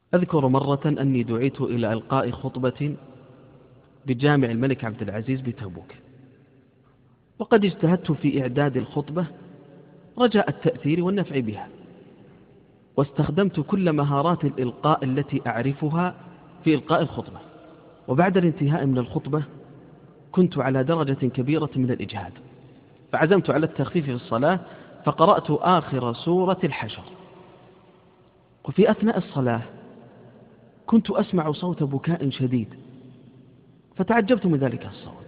أذكر مرة أني دعيت إلى إلقاء خطبة بجامع الملك عبد العزيز بتبوك، وقد اجتهدت في إعداد الخطبة رجاء التأثير والنفع بها، واستخدمت كل مهارات الإلقاء التي أعرفها في إلقاء الخطبة. وبعد الانتهاء من الخطبة كنت على درجة كبيرة من الإجهاد، فعزمت على التخفيف في الصلاة فقرأت آخر سورة الحشر. وفي أثناء الصلاة كنت أسمع صوت بكاء شديد، فتعجبت من ذلك الصوت.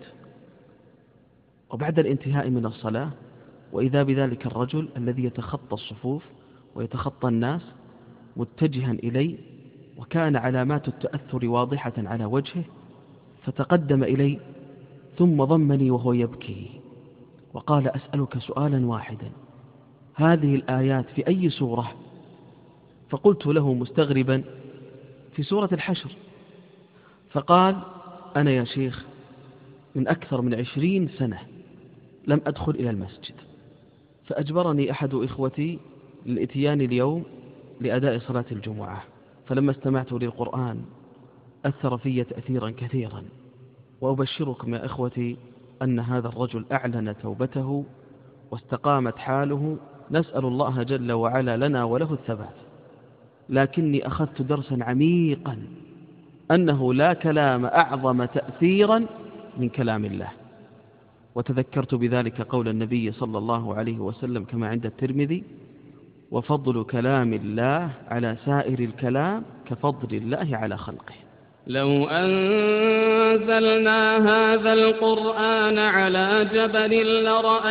وبعد الانتهاء من الصلاة وإذا بذلك الرجل الذي يتخطى الصفوف ويتخطى الناس متجها إلي، وكان علامات التأثر واضحة على وجهه، فتقدم إلي ثم ضمني وهو يبكي وقال: أسألك سؤالا واحدا، هذه الآيات في أي سورة؟ فقلت له مستغربا: في سورة الحشر. فقال: أنا يا شيخ من أكثر من 20 سنة لم أدخل إلى المسجد، فأجبرني أحد إخوتي للإتيان اليوم لأداء صلاة الجمعة، فلما استمعت للقرآن أثر في تأثيرا كثيرا. وأبشركم يا إخوتي أن هذا الرجل أعلن توبته واستقامت حاله، نسأل الله جل وعلا لنا وله الثبات. لكني أخذت درسا عميقا أنه لا كلام أعظم تأثيرا من كلام الله. وتذكرت بذلك قول النبي صلى الله عليه وسلم كما عند الترمذي: وفضل كلام الله على سائر الكلام كفضل الله على خلقه. لو أنزلنا هذا القرآن على جبل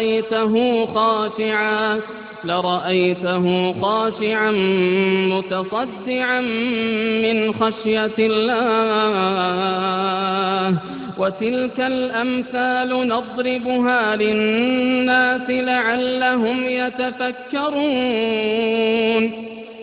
لرأيته خاشعا متصدعا من خشية الله. وتلك الأمثال نضربها للناس لعلهم يتفكرون.